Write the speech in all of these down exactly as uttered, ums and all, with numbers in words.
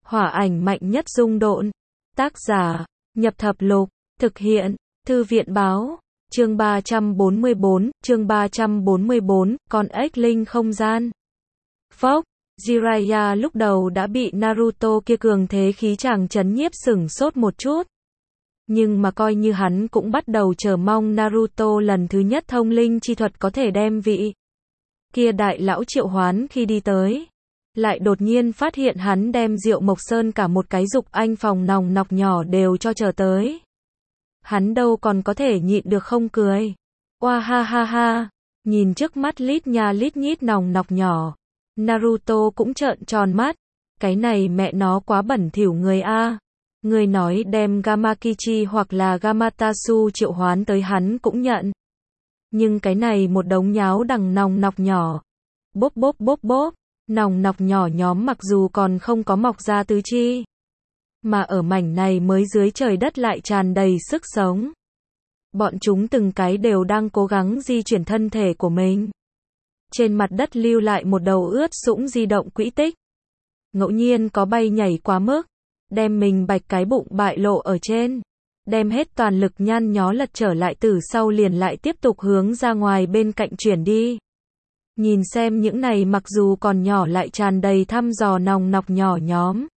Hỏa ảnh mạnh nhất dung độn. Tác giả, Nhập Thập Lục. Thực hiện, Thư viện Báo. Chương ba trăm bốn mươi bốn, chương ba trăm bốn mươi bốn, con ếch linh không gian. Phốc, Jiraiya lúc đầu đã bị Naruto kia cường thế khí chàng chấn nhiếp sửng sốt một chút. Nhưng mà coi như hắn cũng bắt đầu chờ mong Naruto lần thứ nhất thông linh chi thuật có thể đem vị kia đại lão triệu hoán khi đi tới. Lại đột nhiên phát hiện hắn đem Diệu Mộc Sơn cả một cái dục anh phòng nòng nọc nhỏ đều cho chờ tới. Hắn đâu còn có thể nhịn được không cười. Oa ha ha ha, nhìn trước mắt lít nha lít nhít nòng nọc nhỏ. Naruto cũng trợn tròn mắt. Cái này mẹ nó quá bẩn thỉu người a. Người nói đem Gamakichi hoặc là Gamatsu triệu hoán tới hắn cũng nhận. Nhưng cái này một đống nháo đằng nòng nọc nhỏ. Bốp bốp bốp bốp. Nòng nọc nhỏ nhóm mặc dù còn không có mọc ra tứ chi, mà ở mảnh này mới dưới trời đất lại tràn đầy sức sống. Bọn chúng từng cái đều đang cố gắng di chuyển thân thể của mình. Trên mặt đất lưu lại một đầu ướt sũng di động quỹ tích. Ngẫu nhiên có bay nhảy quá mức, đem mình bạch cái bụng bại lộ ở trên. Đem hết toàn lực nhăn nhó lật trở lại từ sau liền lại tiếp tục hướng ra ngoài bên cạnh chuyển đi. Nhìn xem những này mặc dù còn nhỏ lại tràn đầy thăm dò nòng nọc nhỏ nhóm.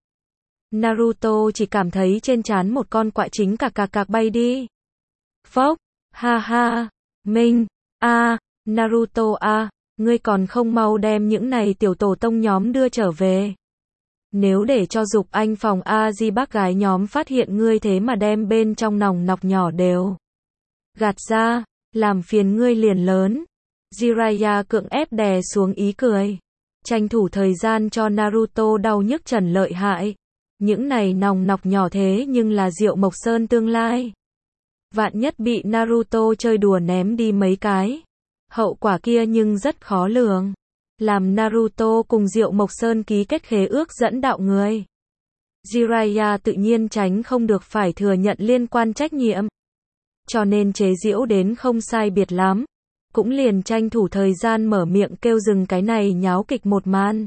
Naruto chỉ cảm thấy trên trán một con quạ chính cạc cạc cạc bay đi. Phốc, ha ha, Minh, a, Naruto a, ngươi còn không mau đem những này tiểu tổ tông nhóm đưa trở về. Nếu để cho dục anh phòng A Di bác gái nhóm phát hiện ngươi thế mà đem bên trong nòng nọc nhỏ đều gạt ra, làm phiền ngươi liền lớn. Jiraiya cưỡng ép đè xuống ý cười. Tranh thủ thời gian cho Naruto đau nhức trần lợi hại. Những này nòng nọc nhỏ thế nhưng là Diệu Mộc Sơn tương lai. Vạn nhất bị Naruto chơi đùa ném đi mấy cái. Hậu quả kia nhưng rất khó lường. Làm Naruto cùng Diệu Mộc Sơn ký kết khế ước dẫn đạo người. Jiraiya tự nhiên tránh không được phải thừa nhận liên quan trách nhiệm. Cho nên chế giễu đến không sai biệt lắm. Cũng liền tranh thủ thời gian mở miệng kêu dừng cái này nháo kịch một màn.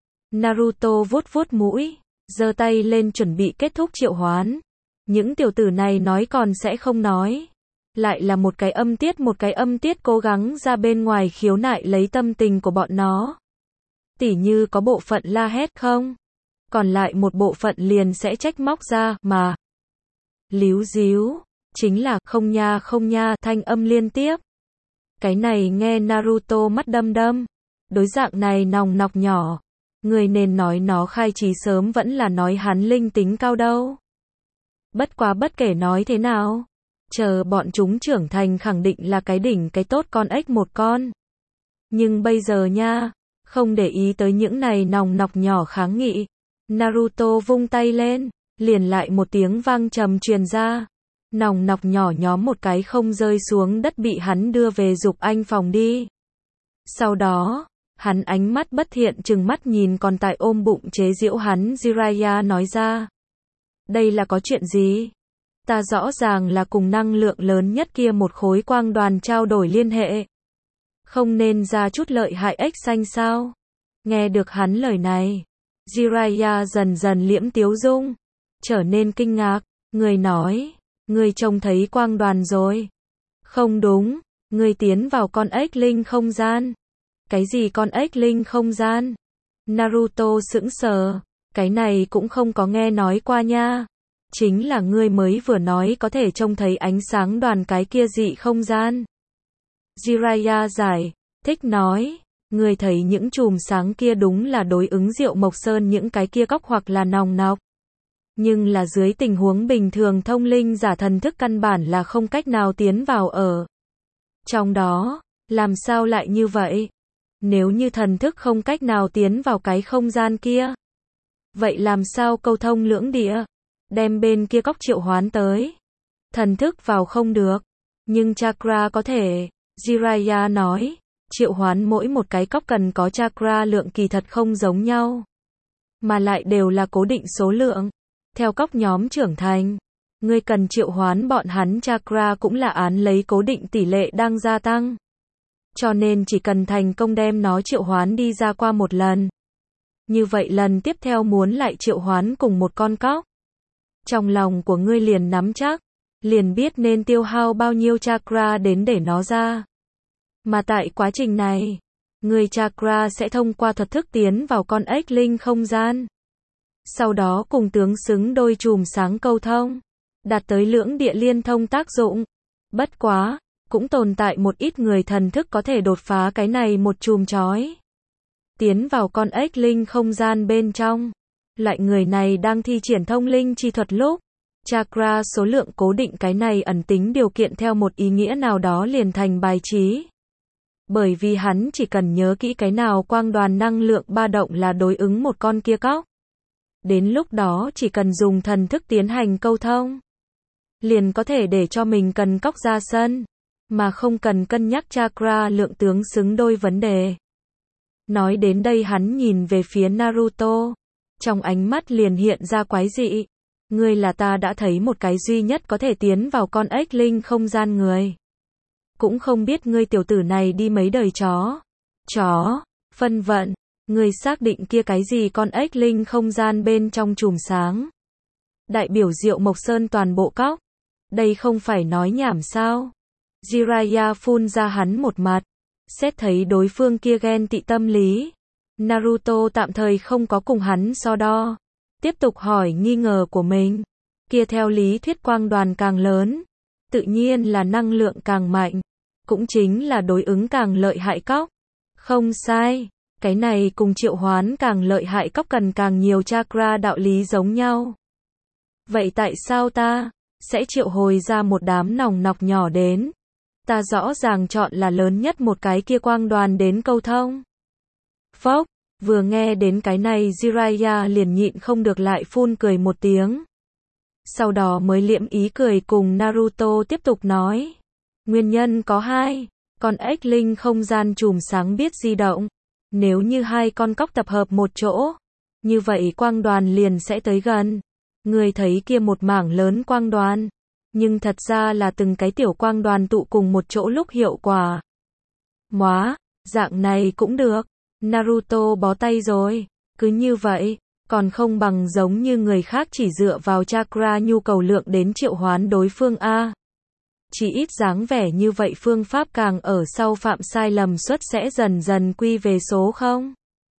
Naruto vuốt vuốt mũi, giơ tay lên chuẩn bị kết thúc triệu hoán. Những tiểu tử này nói còn sẽ không nói. Lại là một cái âm tiết một cái âm tiết cố gắng ra bên ngoài khiếu nại lấy tâm tình của bọn nó. Tỉ như có bộ phận la hét không? Còn lại một bộ phận liền sẽ trách móc ra mà. Líu díu, chính là không nha không nha thanh âm liên tiếp. Cái này nghe Naruto mắt đâm đâm. Đối dạng này nòng nọc nhỏ. Người nên nói nó khai trí sớm vẫn là nói hắn linh tính cao đâu. Bất quá bất kể nói thế nào. Chờ bọn chúng trưởng thành khẳng định là cái đỉnh cái tốt con ếch một con. Nhưng bây giờ nha. Không để ý tới những này nòng nọc nhỏ kháng nghị. Naruto vung tay lên. Liền lại một tiếng vang trầm truyền ra. Nòng nọc nhỏ nhóm một cái không rơi xuống đất bị hắn đưa về dục anh phòng đi. Sau đó, hắn ánh mắt bất thiện chừng mắt nhìn còn tại ôm bụng chế giễu hắn Jiraiya nói ra. Đây là có chuyện gì? Ta rõ ràng là cùng năng lượng lớn nhất kia một khối quang đoàn trao đổi liên hệ. Không nên ra chút lợi hại ếch xanh sao? Nghe được hắn lời này, Jiraiya dần dần liễm tiếu dung, trở nên kinh ngạc, người nói. Ngươi trông thấy quang đoàn rồi. Không đúng, ngươi tiến vào con ếch linh không gian. Cái gì con ếch linh không gian? Naruto sững sờ, cái này cũng không có nghe nói qua nha. Chính là ngươi mới vừa nói có thể trông thấy ánh sáng đoàn cái kia dị không gian. Jiraiya giải thích nói, ngươi thấy những chùm sáng kia đúng là đối ứng Diệu Mộc Sơn những cái kia góc hoặc là nòng nọc. Nhưng là dưới tình huống bình thường thông linh giả thần thức căn bản là không cách nào tiến vào ở. Trong đó, làm sao lại như vậy? Nếu như thần thức không cách nào tiến vào cái không gian kia. Vậy làm sao câu thông lưỡng địa? Đem bên kia góc triệu hoán tới. Thần thức vào không được. Nhưng chakra có thể. Jiraiya nói. Triệu hoán mỗi một cái góc cần có chakra lượng kỳ thật không giống nhau. Mà lại đều là cố định số lượng. Theo cóc nhóm trưởng thành, ngươi cần triệu hoán bọn hắn chakra cũng là án lấy cố định tỷ lệ đang gia tăng. Cho nên chỉ cần thành công đem nó triệu hoán đi ra qua một lần. Như vậy lần tiếp theo muốn lại triệu hoán cùng một con cóc. Trong lòng của ngươi liền nắm chắc, liền biết nên tiêu hao bao nhiêu chakra đến để nó ra. Mà tại quá trình này, người chakra sẽ thông qua thuật thức tiến vào con ếch linh không gian. Sau đó cùng tướng xứng đôi chùm sáng câu thông, đạt tới lưỡng địa liên thông tác dụng. Bất quá, cũng tồn tại một ít người thần thức có thể đột phá cái này một chùm chói. Tiến vào con ếch linh không gian bên trong. Loại người này đang thi triển thông linh chi thuật lúc, chakra số lượng cố định cái này ẩn tính điều kiện theo một ý nghĩa nào đó liền thành bài trí. Bởi vì hắn chỉ cần nhớ kỹ cái nào quang đoàn năng lượng ba động là đối ứng một con kia cóc. Đến lúc đó chỉ cần dùng thần thức tiến hành câu thông, liền có thể để cho mình cần cóc ra sân, mà không cần cân nhắc chakra lượng tướng xứng đôi vấn đề. Nói đến đây hắn nhìn về phía Naruto, trong ánh mắt liền hiện ra quái dị. Ngươi là ta đã thấy một cái duy nhất có thể tiến vào con ếch linh không gian người. Cũng không biết ngươi tiểu tử này đi mấy đời chó. Chó, phân vận, ngươi xác định kia cái gì con ếch linh không gian bên trong chùm sáng. Đại biểu Diệu Mộc Sơn toàn bộ cóc. Đây không phải nói nhảm sao. Jiraiya phun ra hắn một mặt. Xét thấy đối phương kia ghen tị tâm lý. Naruto tạm thời không có cùng hắn so đo. Tiếp tục hỏi nghi ngờ của mình. Kia theo lý thuyết quang đoàn càng lớn, tự nhiên là năng lượng càng mạnh. Cũng chính là đối ứng càng lợi hại cóc. Không sai. Cái này cùng triệu hoán càng lợi hại cóc cần càng nhiều chakra đạo lý giống nhau. Vậy tại sao ta sẽ triệu hồi ra một đám nòng nọc nhỏ đến? Ta rõ ràng chọn là lớn nhất một cái kia quang đoàn đến câu thông. Phốc, vừa nghe đến cái này Jiraiya liền nhịn không được lại phun cười một tiếng. Sau đó mới liễm ý cười cùng Naruto tiếp tục nói. Nguyên nhân có hai, con ếch linh không gian chùm sáng biết di động. Nếu như hai con cóc tập hợp một chỗ, như vậy quang đoàn liền sẽ tới gần. Người thấy kia một mảng lớn quang đoàn, nhưng thật ra là từng cái tiểu quang đoàn tụ cùng một chỗ lúc hiệu quả. Móa, dạng này cũng được. Naruto bó tay rồi, cứ như vậy, còn không bằng giống như người khác chỉ dựa vào chakra nhu cầu lượng đến triệu hoán đối phương a. Chỉ ít dáng vẻ như vậy phương pháp càng ở sau phạm sai lầm suất sẽ dần dần quy về số không.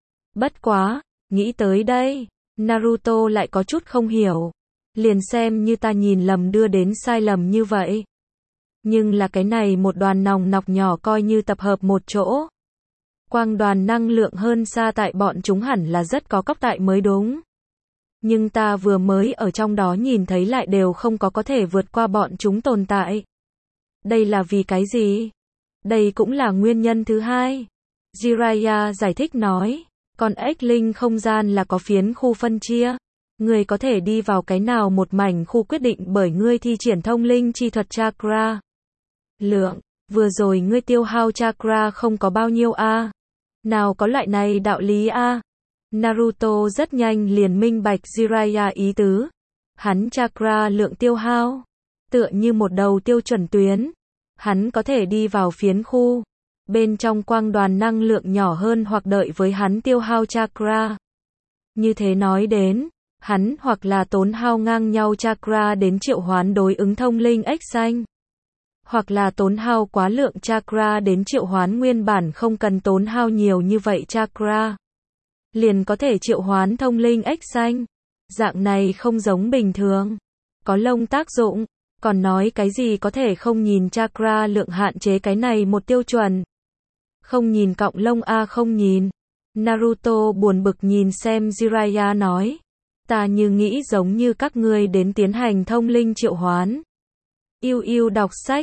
Bất quá, nghĩ tới đây, Naruto lại có chút không hiểu. Liền xem như ta nhìn lầm đưa đến sai lầm như vậy. Nhưng là cái này một đoàn nòng nọc nhỏ coi như tập hợp một chỗ. Quang đoàn năng lượng hơn xa tại bọn chúng hẳn là rất có cóc tại mới đúng. Nhưng ta vừa mới ở trong đó nhìn thấy lại đều không có có thể vượt qua bọn chúng tồn tại. Đây là vì cái gì? Đây cũng là nguyên nhân thứ hai. Jiraiya giải thích nói, con ếch linh không gian là có phiến khu phân chia. Ngươi có thể đi vào cái nào một mảnh khu quyết định bởi ngươi thi triển thông linh chi thuật chakra. Lượng, vừa rồi ngươi tiêu hao chakra không có bao nhiêu a? Nào có loại này đạo lý a? Naruto rất nhanh liền minh bạch Jiraiya ý tứ. Hắn chakra lượng tiêu hao, tựa như một đầu tiêu chuẩn tuyến. Hắn có thể đi vào phiến khu. Bên trong quang đoàn năng lượng nhỏ hơn hoặc đợi với hắn tiêu hao chakra. Như thế nói đến, hắn hoặc là tốn hao ngang nhau chakra đến triệu hoán đối ứng thông linh ếch xanh. Hoặc là tốn hao quá lượng chakra đến triệu hoán nguyên bản không cần tốn hao nhiều như vậy chakra. Liền có thể triệu hoán thông linh ếch xanh. Dạng này không giống bình thường. Có lông tác dụng. Còn nói cái gì có thể không nhìn chakra lượng hạn chế cái này một tiêu chuẩn. Không nhìn cọng lông a không nhìn. Naruto buồn bực nhìn xem Jiraiya nói. Ta như nghĩ giống như các ngươi đến tiến hành thông linh triệu hoán. Yêu yêu đọc sách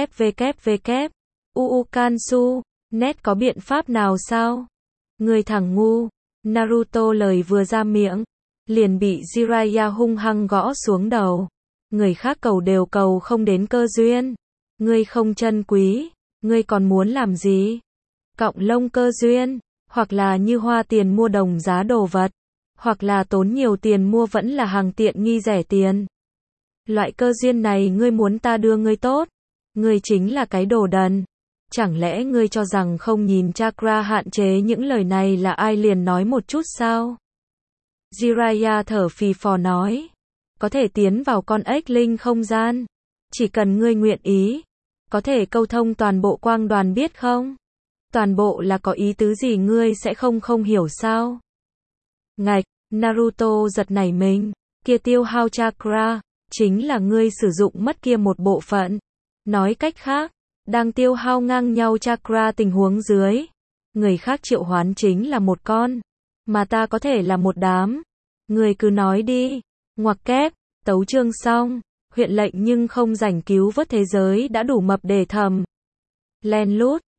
www. Uukansu. Net có biện pháp nào sao? Người thằng ngu. Naruto lời vừa ra miệng. Liền bị Jiraiya hung hăng gõ xuống đầu. Người khác cầu đều cầu không đến cơ duyên. Ngươi không chân quý. Ngươi còn muốn làm gì? Cọng lông cơ duyên. Hoặc là như hoa tiền mua đồng giá đồ vật. Hoặc là tốn nhiều tiền mua vẫn là hàng tiện nghi rẻ tiền. Loại cơ duyên này ngươi muốn ta đưa ngươi tốt. Ngươi chính là cái đồ đần. Chẳng lẽ ngươi cho rằng không nhìn chakra hạn chế những lời này là ai liền nói một chút sao? Jiraiya thở phì phò nói. Có thể tiến vào con ếch linh không gian. Chỉ cần ngươi nguyện ý. Có thể câu thông toàn bộ quang đoàn biết không? Toàn bộ là có ý tứ gì ngươi sẽ không không hiểu sao? Ngạch, Naruto giật nảy mình. Kia tiêu hao chakra, chính là ngươi sử dụng mất kia một bộ phận. Nói cách khác, đang tiêu hao ngang nhau chakra tình huống dưới. Người khác triệu hoán chính là một con, mà ta có thể là một đám. Người cứ nói đi. Ngoặc kép, tấu chương xong. Huyện lệnh nhưng không rảnh cứu vớt thế giới đã đủ mập để thầm. Len lút.